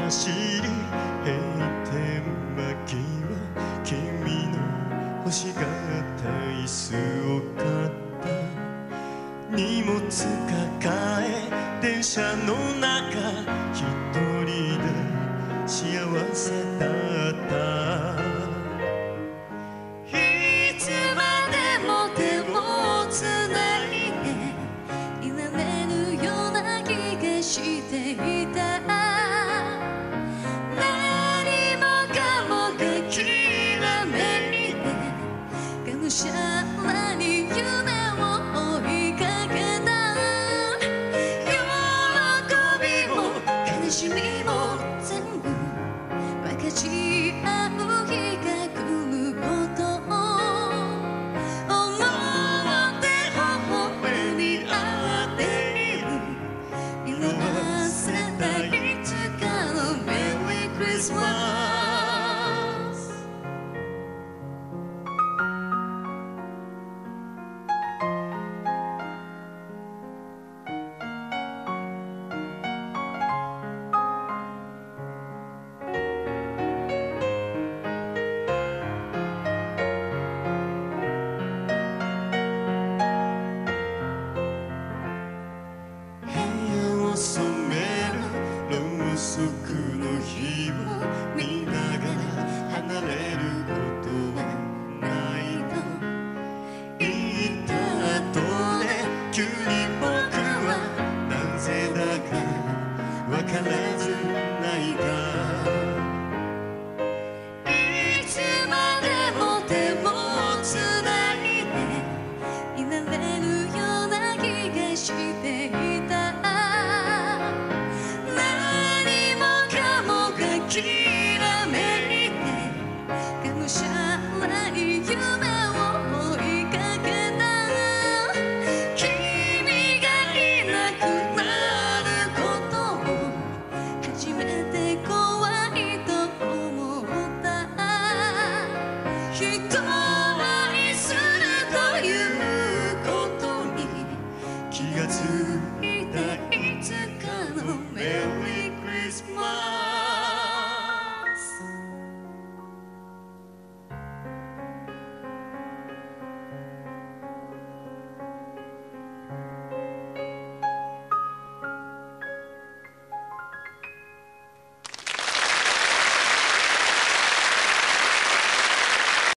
走り閉店巻きは君の欲しがった椅子を買った荷物抱え電車の中一人で幸せだったいつまでも手をつないでいられるような気がしていた何もかもがきらめいてがむしゃらに夢を追いかけた喜びも悲しみも